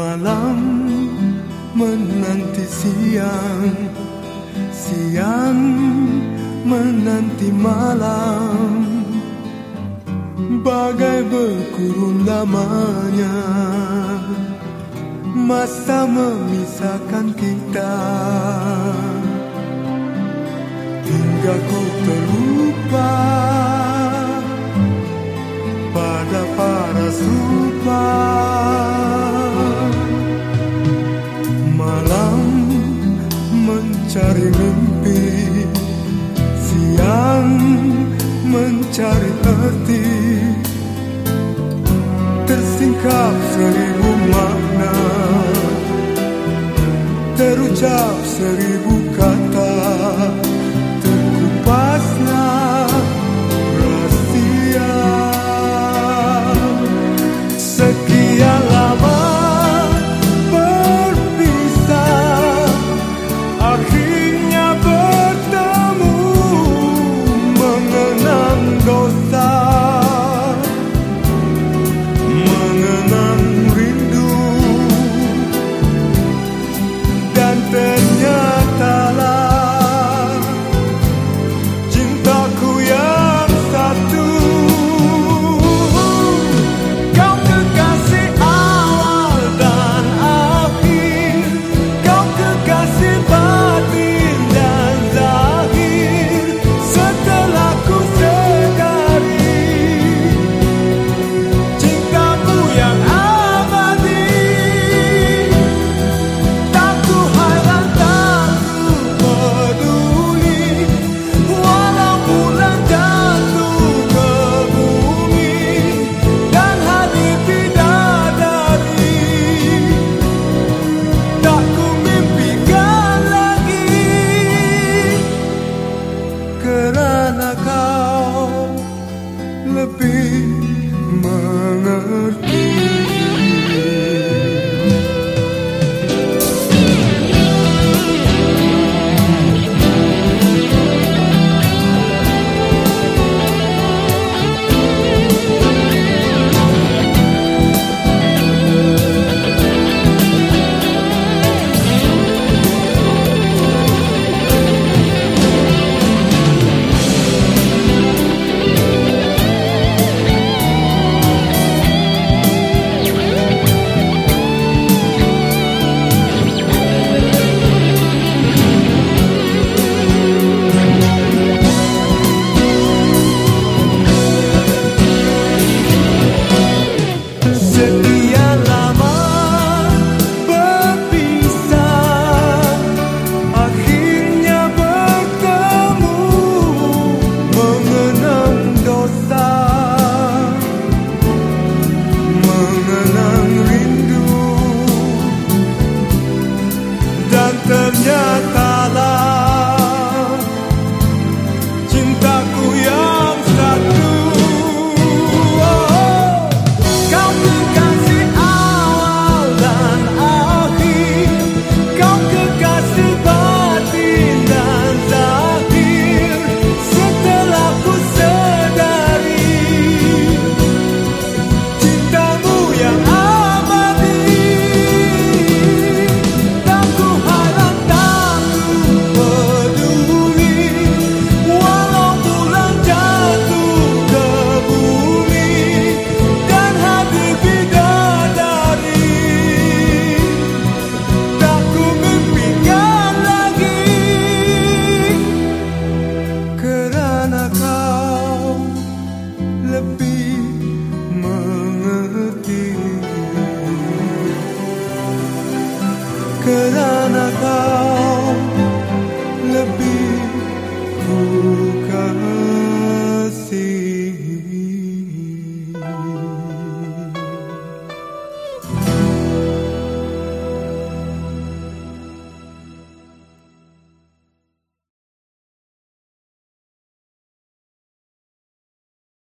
Malam menanti siang, siang menanti malam, bagai berkurun lamanya masa memisahkan kita, hingga ku terlupa pada paras rupa. Malam mencari mimpi, siang mencari arti, tersingkap seribu makna, terucap seribu kata, terkupaslah rahasia. Sekian lama berpisah, akhirnya bertemu, mengenang dosa, mengenang rindu, dan ternyatalah cintaku yang satu. Kau kekasih awal dan akhir, kau kekasih batin dan zahir, setelah ku sadari cintamu yang abadi. Tak ku harap, tak ku peduli, walau bulan jatuh ke bumi dan hati bidadari. Tak ku mimpikan lagi, kerana kau lebih mengerti. Sekian lama berpisah, akhirnya bertemu, mengenang dosa, mengenang rindu, dan ternyatalah cintaku yang satu. Kau kekasih awal dan akhir, kau kekasih batin dan zahir, setelah ku sadari cintamu yang abadi. Tak ku harap, tak ku peduli, walau bulan jatuh ke bumi dan hati bidadari. Tak ku mimpikan lagi, kerana kau lebih mengerti, kerana kau